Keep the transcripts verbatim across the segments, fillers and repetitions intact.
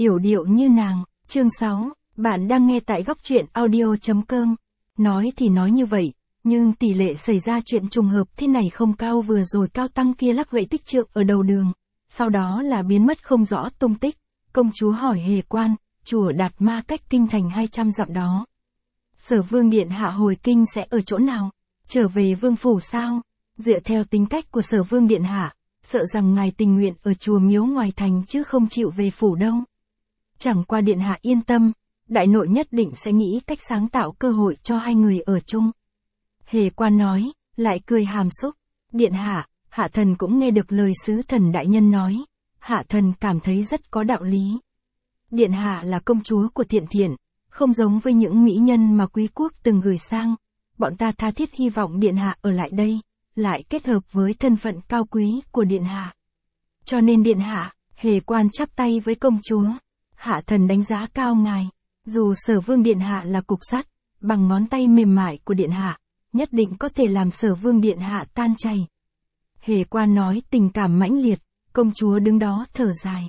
yểu điệu như nàng. Chương sáu, bạn đang nghe tại góc truyện audio chấm com. Nói thì nói như vậy, nhưng tỷ lệ xảy ra chuyện trùng hợp thế này không cao. Vừa rồi Cao Tăng kia lắc gậy tích trượng ở đầu đường, sau đó là biến mất không rõ tung tích. Công chúa hỏi Hề Quan, chùa Đạt Ma cách kinh thành hai trăm dặm đó. Sở Vương điện hạ hồi kinh sẽ ở chỗ nào? Trở về vương phủ sao? Dựa theo tính cách của Sở Vương điện hạ, sợ rằng ngài tình nguyện ở chùa miếu ngoài thành chứ không chịu về phủ đâu. Chẳng qua điện hạ yên tâm, đại nội nhất định sẽ nghĩ cách sáng tạo cơ hội cho hai người ở chung. Hề Quan nói, lại cười hàm xúc. Điện hạ, hạ thần cũng nghe được lời sứ thần đại nhân nói. Hạ thần cảm thấy rất có đạo lý. Điện hạ là công chúa của Thiện Thiện, không giống với những mỹ nhân mà quý quốc từng gửi sang. Bọn ta tha thiết hy vọng điện hạ ở lại đây, lại kết hợp với thân phận cao quý của điện hạ. Cho nên điện hạ, Hề Quan chắp tay với công chúa. Hạ thần đánh giá cao ngài, dù Sở Vương điện hạ là cục sắt, bằng ngón tay mềm mại của điện hạ, nhất định có thể làm Sở Vương điện hạ tan chảy. Hề Quan nói tình cảm mãnh liệt, công chúa đứng đó thở dài.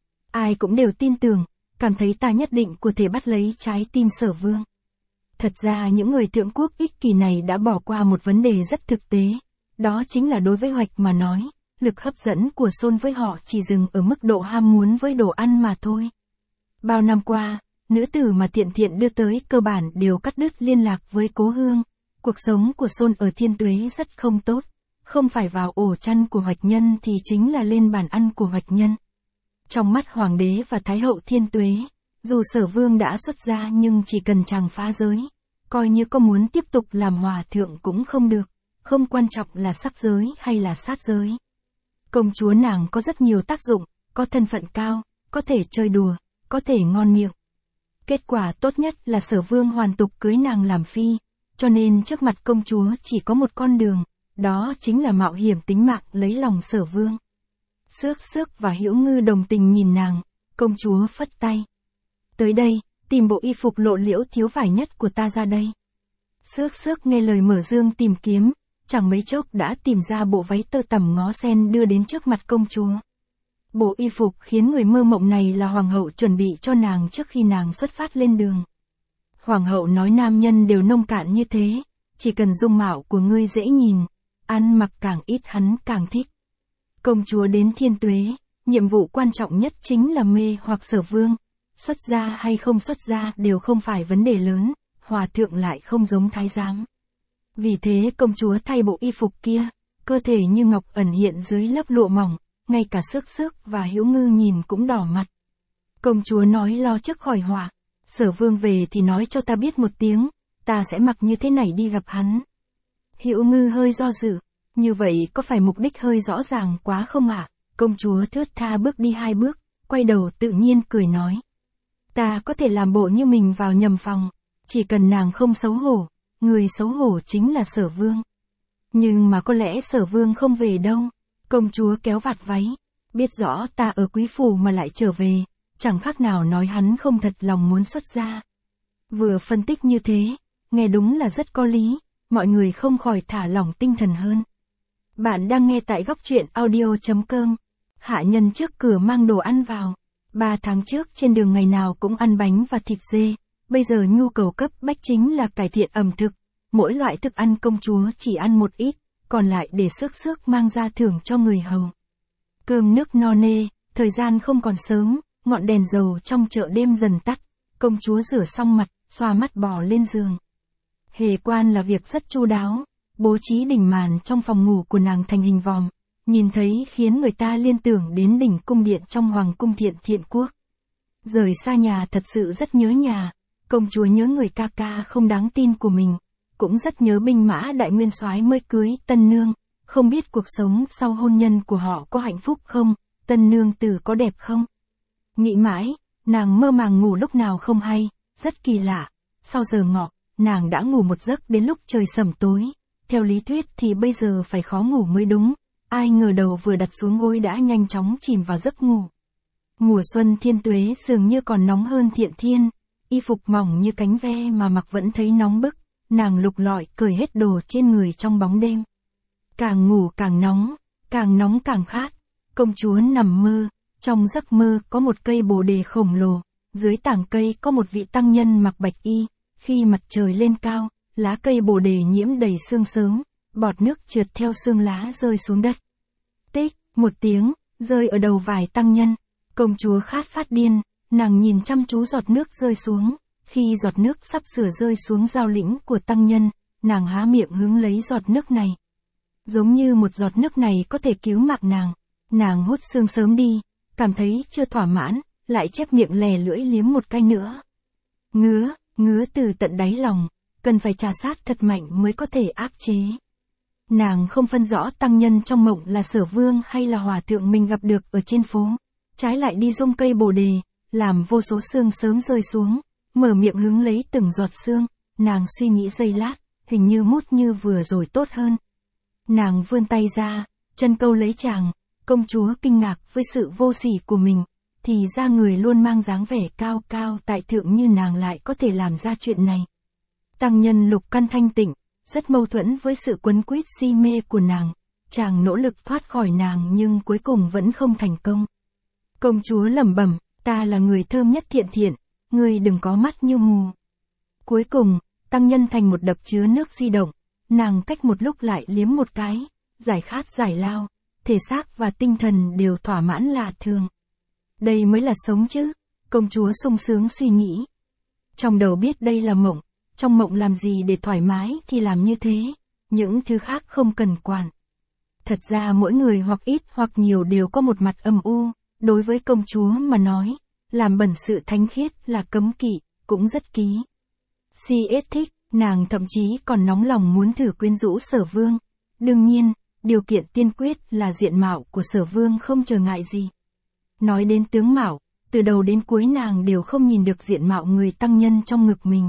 Ai cũng đều tin tưởng, cảm thấy ta nhất định có thể bắt lấy trái tim Sở Vương. Thật ra những người thượng quốc ích kỷ này đã bỏ qua một vấn đề rất thực tế, đó chính là đối với Hoạch mà nói, lực hấp dẫn của Xôn với họ chỉ dừng ở mức độ ham muốn với đồ ăn mà thôi. Bao năm qua, nữ tử mà Thiện Thiện đưa tới cơ bản đều cắt đứt liên lạc với cố hương. Cuộc sống của Xôn ở Thiên Tuế rất không tốt, không phải vào ổ chăn của Hoạch nhân thì chính là lên bàn ăn của Hoạch nhân. Trong mắt Hoàng đế và Thái hậu Thiên Tuế, dù Sở Vương đã xuất gia nhưng chỉ cần chàng phá giới, coi như có muốn tiếp tục làm hòa thượng cũng không được, không quan trọng là sắc giới hay là sát giới. Công chúa nàng có rất nhiều tác dụng, có thân phận cao, có thể chơi đùa, có thể ngon miệng. Kết quả tốt nhất là Sở Vương hoàn tục cưới nàng làm phi, cho nên trước mặt công chúa chỉ có một con đường, đó chính là mạo hiểm tính mạng lấy lòng Sở Vương. Xước Xước và Hữu Ngư đồng tình nhìn nàng, công chúa phất tay. Tới đây, tìm bộ y phục lộ liễu thiếu vải nhất của ta ra đây. Xước Xước nghe lời mở dương tìm kiếm, chẳng mấy chốc đã tìm ra bộ váy tơ tằm ngó sen đưa đến trước mặt công chúa. Bộ y phục khiến người mơ mộng này là hoàng hậu chuẩn bị cho nàng trước khi nàng xuất phát lên đường. Hoàng hậu nói nam nhân đều nông cạn như thế, chỉ cần dung mạo của ngươi dễ nhìn, ăn mặc càng ít hắn càng thích. Công chúa đến Thiên Tuế, nhiệm vụ quan trọng nhất chính là mê hoặc Sở Vương. Xuất gia hay không xuất gia đều không phải vấn đề lớn, hòa thượng lại không giống thái giám. Vì thế công chúa thay bộ y phục kia, cơ thể như ngọc ẩn hiện dưới lớp lụa mỏng, ngay cả Xước Xước và Hữu Ngư nhìn cũng đỏ mặt. Công chúa nói lo trước khỏi họa, Sở Vương về thì nói cho ta biết một tiếng, ta sẽ mặc như thế này đi gặp hắn. Hữu Ngư hơi do dự, như vậy có phải mục đích hơi rõ ràng quá không ạ? À? Công chúa thướt tha bước đi hai bước, quay đầu tự nhiên cười nói. Ta có thể làm bộ như mình vào nhầm phòng, chỉ cần nàng không xấu hổ, người xấu hổ chính là Sở Vương. Nhưng mà có lẽ Sở Vương không về đâu. Công chúa kéo vạt váy, biết rõ ta ở quý phủ mà lại trở về, chẳng khác nào nói hắn không thật lòng muốn xuất gia. Vừa phân tích như thế, nghe đúng là rất có lý, mọi người không khỏi thả lỏng tinh thần hơn. Bạn đang nghe tại góc truyện audio chấm com. Hạ nhân trước cửa mang đồ ăn vào. Ba tháng trước trên đường ngày nào cũng ăn bánh và thịt dê, bây giờ nhu cầu cấp bách chính là cải thiện ẩm thực. Mỗi loại thức ăn công chúa chỉ ăn một ít, còn lại để Xước Xước mang ra thưởng cho người hầu. Cơm nước no nê, thời gian không còn sớm, ngọn đèn dầu trong chợ đêm dần tắt, công chúa rửa xong mặt, xoa mắt bò lên giường. Hề Quan là việc rất chu đáo, bố trí đỉnh màn trong phòng ngủ của nàng thành hình vòm, nhìn thấy khiến người ta liên tưởng đến đỉnh cung điện trong Hoàng cung Thiện Thiện quốc. Rời xa nhà thật sự rất nhớ nhà, công chúa nhớ người ca ca không đáng tin của mình, cũng rất nhớ binh mã đại nguyên soái mới cưới tân nương, không biết cuộc sống sau hôn nhân của họ có hạnh phúc không, tân nương tử có đẹp không. Nghĩ mãi, nàng mơ màng ngủ lúc nào không hay, rất kỳ lạ, sau giờ ngọ, nàng đã ngủ một giấc đến lúc trời sẩm tối, theo lý thuyết thì bây giờ phải khó ngủ mới đúng, ai ngờ đầu vừa đặt xuống gối đã nhanh chóng chìm vào giấc ngủ. Mùa xuân Thiên Tuế dường như còn nóng hơn Thiện Thiên, y phục mỏng như cánh ve mà mặc vẫn thấy nóng bức, nàng lục lọi cởi hết đồ trên người trong bóng đêm. Càng ngủ càng nóng, càng nóng càng khát, công chúa nằm mơ, Trong giấc mơ có một cây bồ đề khổng lồ, dưới tảng cây có một vị tăng nhân mặc bạch y, khi mặt trời lên cao, lá cây bồ đề nhiễm đầy sương sớm, bọt nước trượt theo sương lá rơi xuống đất. Tích, một tiếng, rơi ở đầu vải tăng nhân. Công chúa khát phát điên, nàng nhìn chăm chú giọt nước rơi xuống, khi giọt nước sắp sửa rơi xuống giao lĩnh của tăng nhân, nàng há miệng hứng lấy giọt nước này. Giống như một giọt nước này có thể cứu mạng nàng, nàng hút sương sớm đi, cảm thấy chưa thỏa mãn, lại chép miệng lè lưỡi liếm một cái nữa. Ngứa, ngứa từ tận đáy lòng, cần phải trà sát thật mạnh mới có thể áp chế. Nàng không phân rõ tăng nhân trong mộng là Sở Vương hay là hòa thượng mình gặp được ở trên phố, trái lại đi rung cây bồ đề, làm vô số sương sớm rơi xuống, mở miệng hứng lấy từng giọt sương, nàng suy nghĩ giây lát, hình như mút như vừa rồi tốt hơn. Nàng vươn tay ra, chân câu lấy chàng, công chúa kinh ngạc với sự vô sỉ của mình, thì ra người luôn mang dáng vẻ cao cao tại thượng như nàng lại có thể làm ra chuyện này. Tăng nhân lục căn thanh tịnh, rất mâu thuẫn với sự quấn quýt si mê của nàng, chàng nỗ lực thoát khỏi nàng nhưng cuối cùng vẫn không thành công. Công chúa lẩm bẩm, ta là người thơm nhất thiện thiện, ngươi đừng có mắt như mù. Cuối cùng, tăng nhân thành một đập chứa nước di động, nàng cách một lúc lại liếm một cái, giải khát giải lao, thể xác và tinh thần đều thỏa mãn lạ thường. Đây mới là sống chứ, công chúa sung sướng suy nghĩ. Trong đầu biết đây là mộng, trong mộng làm gì để thoải mái thì làm như thế, những thứ khác không cần quản. Thật ra mỗi người hoặc ít hoặc nhiều đều có một mặt âm u, đối với công chúa mà nói, làm bẩn sự thánh khiết là cấm kỵ, cũng rất ký. Si ết thích, nàng thậm chí còn nóng lòng muốn thử quyến rũ Sở Vương. Đương nhiên, điều kiện tiên quyết là diện mạo của Sở Vương không trở ngại gì. Nói đến tướng mạo, từ đầu đến cuối nàng đều không nhìn được diện mạo người tăng nhân trong ngực mình.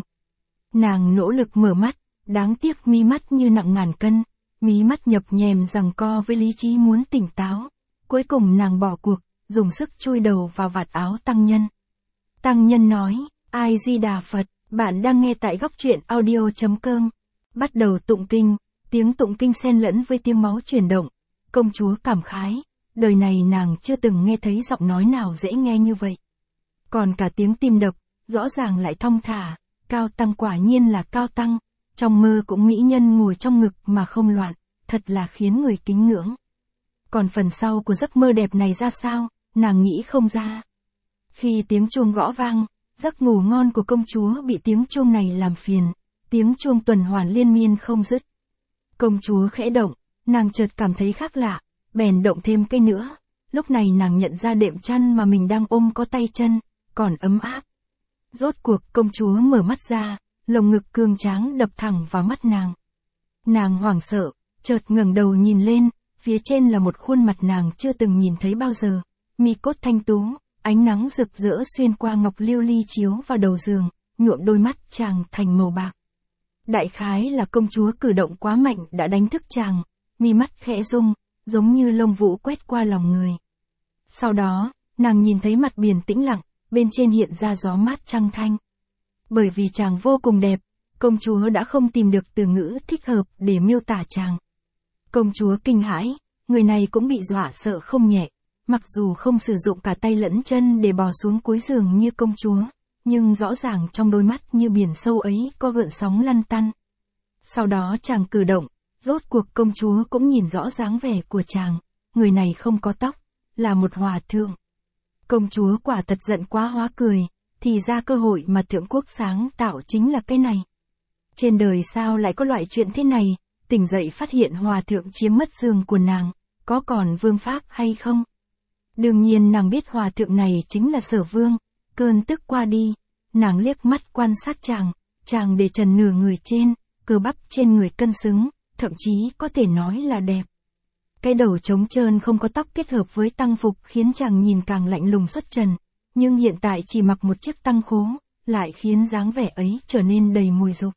Nàng nỗ lực mở mắt, đáng tiếc mí mắt như nặng ngàn cân, mí mắt nhập nhèm giằng co với lý trí muốn tỉnh táo. Cuối cùng nàng bỏ cuộc, dùng sức chui đầu vào vạt áo tăng nhân. Tăng nhân nói, Ai Di Đà Phật, bạn đang nghe tại góc truyện audio chấm com. Bắt đầu tụng kinh, tiếng tụng kinh xen lẫn với tiếng máu chuyển động. Công chúa cảm khái, đời này nàng chưa từng nghe thấy giọng nói nào dễ nghe như vậy. Còn cả tiếng tim đập, rõ ràng lại thong thả, Cao Tăng quả nhiên là Cao Tăng, trong mơ cũng mỹ nhân ngồi trong ngực mà không loạn, thật là khiến người kính ngưỡng. Còn phần sau của giấc mơ đẹp này ra sao, nàng nghĩ không ra. Khi tiếng chuông gõ vang, giấc ngủ ngon của công chúa bị tiếng chuông này làm phiền, tiếng chuông tuần hoàn liên miên không dứt. Công chúa khẽ động, nàng chợt cảm thấy khác lạ, bèn động thêm cây nữa, lúc này nàng nhận ra đệm chăn mà mình đang ôm có tay chân, còn ấm áp. Rốt cuộc công chúa mở mắt ra, lồng ngực cường tráng đập thẳng vào mắt nàng. Nàng hoảng sợ, chợt ngẩng đầu nhìn lên, phía trên là một khuôn mặt nàng chưa từng nhìn thấy bao giờ, mi cốt thanh tú, ánh nắng rực rỡ xuyên qua ngọc liêu ly chiếu vào đầu giường, nhuộm đôi mắt chàng thành màu bạc. Đại khái là công chúa cử động quá mạnh đã đánh thức chàng, mi mắt khẽ rung, giống như lông vũ quét qua lòng người. Sau đó, nàng nhìn thấy mặt biển tĩnh lặng, bên trên hiện ra gió mát trăng thanh. Bởi vì chàng vô cùng đẹp, công chúa đã không tìm được từ ngữ thích hợp để miêu tả chàng. Công chúa kinh hãi, người này cũng bị dọa sợ không nhẹ, mặc dù không sử dụng cả tay lẫn chân để bò xuống cuối giường như công chúa, nhưng rõ ràng trong đôi mắt như biển sâu ấy có gợn sóng lăn tăn. Sau đó chàng cử động, rốt cuộc công chúa cũng nhìn rõ dáng vẻ của chàng, người này không có tóc, là một hòa thượng. Công chúa quả thật giận quá hóa cười, thì ra cơ hội mà thượng quốc sáng tạo chính là cái này. Trên đời sao lại có loại chuyện thế này, tỉnh dậy phát hiện hòa thượng chiếm mất giường của nàng, có còn vương pháp hay không? Đương nhiên nàng biết hòa thượng này chính là Sở Vương, cơn tức qua đi, nàng liếc mắt quan sát chàng, chàng để trần nửa người trên, cơ bắp trên người cân xứng, thậm chí có thể nói là đẹp. Cái đầu trống trơn không có tóc kết hợp với tăng phục khiến chàng nhìn càng lạnh lùng xuất trần, nhưng hiện tại chỉ mặc một chiếc tăng khố, lại khiến dáng vẻ ấy trở nên đầy mùi dục.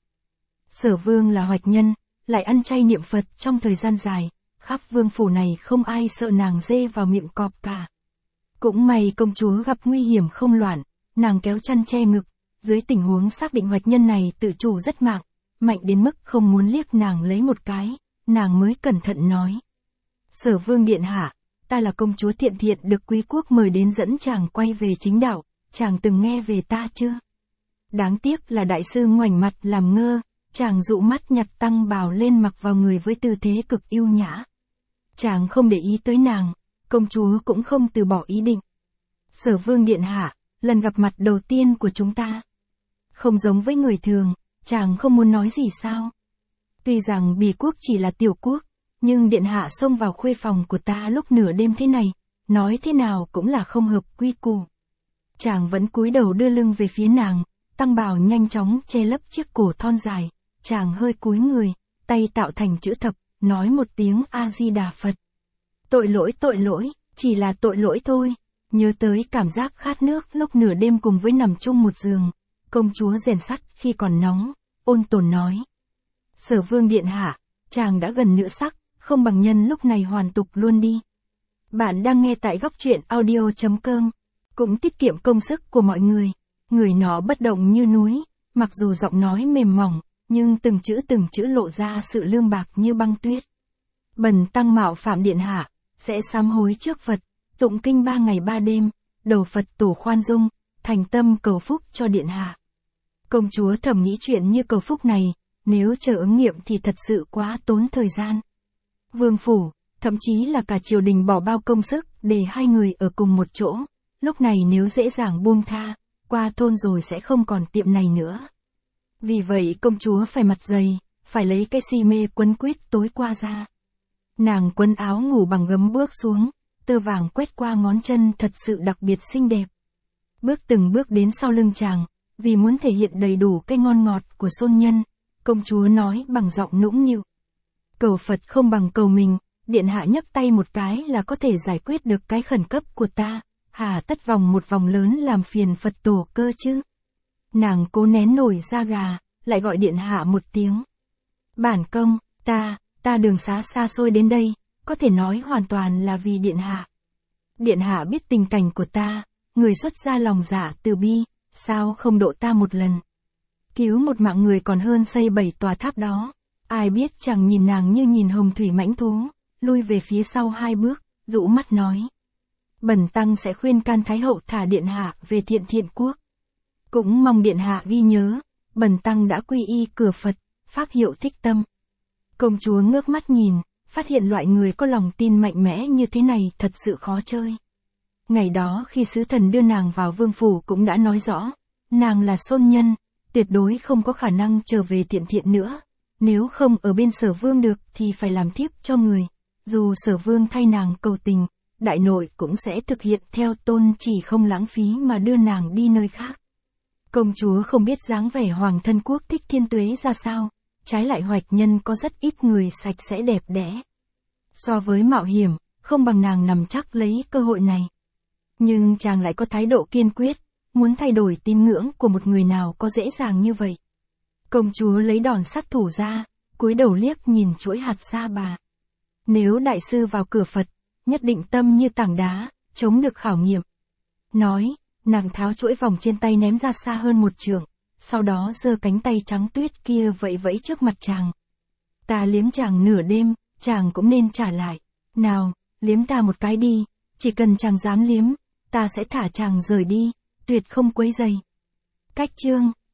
Sở Vương là hoạch nhân, lại ăn chay niệm Phật trong thời gian dài, khắp vương phủ này không ai sợ nàng dê vào miệng cọp cả. Cũng may công chúa gặp nguy hiểm không loạn, nàng kéo chăn che ngực, dưới tình huống xác định hoạch nhân này tự chủ rất mạnh, mạnh đến mức không muốn liếc nàng lấy một cái, nàng mới cẩn thận nói. Sở Vương điện hạ, ta là công chúa Thiện Thiện được quý quốc mời đến dẫn chàng quay về chính đạo, chàng từng nghe về ta chưa? Đáng tiếc là đại sư ngoảnh mặt làm ngơ, chàng dụ mắt nhặt tăng bào lên mặc vào người với tư thế cực yêu nhã. Chàng không để ý tới nàng, công chúa cũng không từ bỏ ý định. Sở Vương điện hạ, lần gặp mặt đầu tiên của chúng ta. Không giống với người thường, chàng không muốn nói gì sao? Tuy rằng Bỉ quốc chỉ là tiểu quốc, nhưng điện hạ xông vào khuê phòng của ta lúc nửa đêm thế này, nói thế nào cũng là không hợp quy củ. Chàng vẫn cúi đầu đưa lưng về phía nàng, tăng bào nhanh chóng che lấp chiếc cổ thon dài, chàng hơi cúi người, tay tạo thành chữ thập, nói một tiếng A-di-đà Phật. Tội lỗi tội lỗi, chỉ là tội lỗi thôi. Nhớ tới cảm giác khát nước lúc nửa đêm cùng với nằm chung một giường, công chúa rèn sắt khi còn nóng, ôn tồn nói. Sở Vương điện hạ, chàng đã gần nửa sắc, không bằng nhân lúc này hoàn tục luôn đi. Bạn đang nghe tại góc truyện audio chấm com, cũng tiết kiệm công sức của mọi người. Người nó bất động như núi, mặc dù giọng nói mềm mỏng, nhưng từng chữ từng chữ lộ ra sự lương bạc như băng tuyết. Bần tăng mạo phạm điện hạ, sẽ sám hối trước Phật, tụng kinh ba ngày ba đêm, đầu Phật tổ khoan dung, thành tâm cầu phúc cho điện hạ. Công chúa thầm nghĩ chuyện như cầu phúc này, nếu chờ ứng nghiệm thì thật sự quá tốn thời gian. Vương phủ, thậm chí là cả triều đình bỏ bao công sức để hai người ở cùng một chỗ, lúc này nếu dễ dàng buông tha, qua thôn rồi sẽ không còn tiệm này nữa. Vì vậy công chúa phải mặt dày, phải lấy cái si mê quấn quýt tối qua ra. Nàng quấn áo ngủ bằng gấm bước xuống, tơ vàng quét qua ngón chân thật sự đặc biệt xinh đẹp. Bước từng bước đến sau lưng chàng, vì muốn thể hiện đầy đủ cái ngon ngọt của xôn nhân, công chúa nói bằng giọng nũng nịu. Cầu Phật không bằng cầu mình, điện hạ nhấc tay một cái là có thể giải quyết được cái khẩn cấp của ta, hà tất vòng một vòng lớn làm phiền Phật tổ cơ chứ. Nàng cố nén nổi da gà, lại gọi điện hạ một tiếng. Bản công, ta, ta đường xá xa xôi đến đây, có thể nói hoàn toàn là vì điện hạ. Điện hạ biết tình cảnh của ta, người xuất ra lòng dạ từ bi, sao không độ ta một lần. Cứu một mạng người còn hơn xây bảy tòa tháp đó. Ai biết chàng nhìn nàng như nhìn hồng thủy mãnh thú, lui về phía sau hai bước, rũ mắt nói. Bần tăng sẽ khuyên can Thái hậu thả điện hạ về Thiện Thiện quốc. Cũng mong điện hạ ghi nhớ, bần tăng đã quy y cửa Phật, pháp hiệu Thích Tâm. Công chúa ngước mắt nhìn, phát hiện loại người có lòng tin mạnh mẽ như thế này thật sự khó chơi. Ngày đó khi sứ thần đưa nàng vào vương phủ cũng đã nói rõ, nàng là xôn nhân, tuyệt đối không có khả năng trở về Thiện Thiện nữa. Nếu không ở bên Sở Vương được thì phải làm thiếp cho người. Dù Sở Vương thay nàng cầu tình, đại nội cũng sẽ thực hiện theo tôn chỉ không lãng phí mà đưa nàng đi nơi khác. Công chúa không biết dáng vẻ hoàng thân quốc Thích Thiên Tuế ra sao, trái lại hoạch nhân có rất ít người sạch sẽ đẹp đẽ. So với mạo hiểm, không bằng nàng nằm chắc lấy cơ hội này. Nhưng chàng lại có thái độ kiên quyết, muốn thay đổi tín ngưỡng của một người nào có dễ dàng như vậy. Công chúa lấy đòn sát thủ ra, cúi đầu liếc nhìn chuỗi hạt sa bà. Nếu đại sư vào cửa Phật, nhất định tâm như tảng đá, chống được khảo nghiệm. Nói, nàng tháo chuỗi vòng trên tay ném ra xa hơn một trượng, sau đó giơ cánh tay trắng tuyết kia vẫy vẫy trước mặt chàng. Ta liếm chàng nửa đêm, chàng cũng nên trả lại. Nào, liếm ta một cái đi, chỉ cần chàng dám liếm, ta sẽ thả chàng rời đi, tuyệt không quấy rầy. Cách chương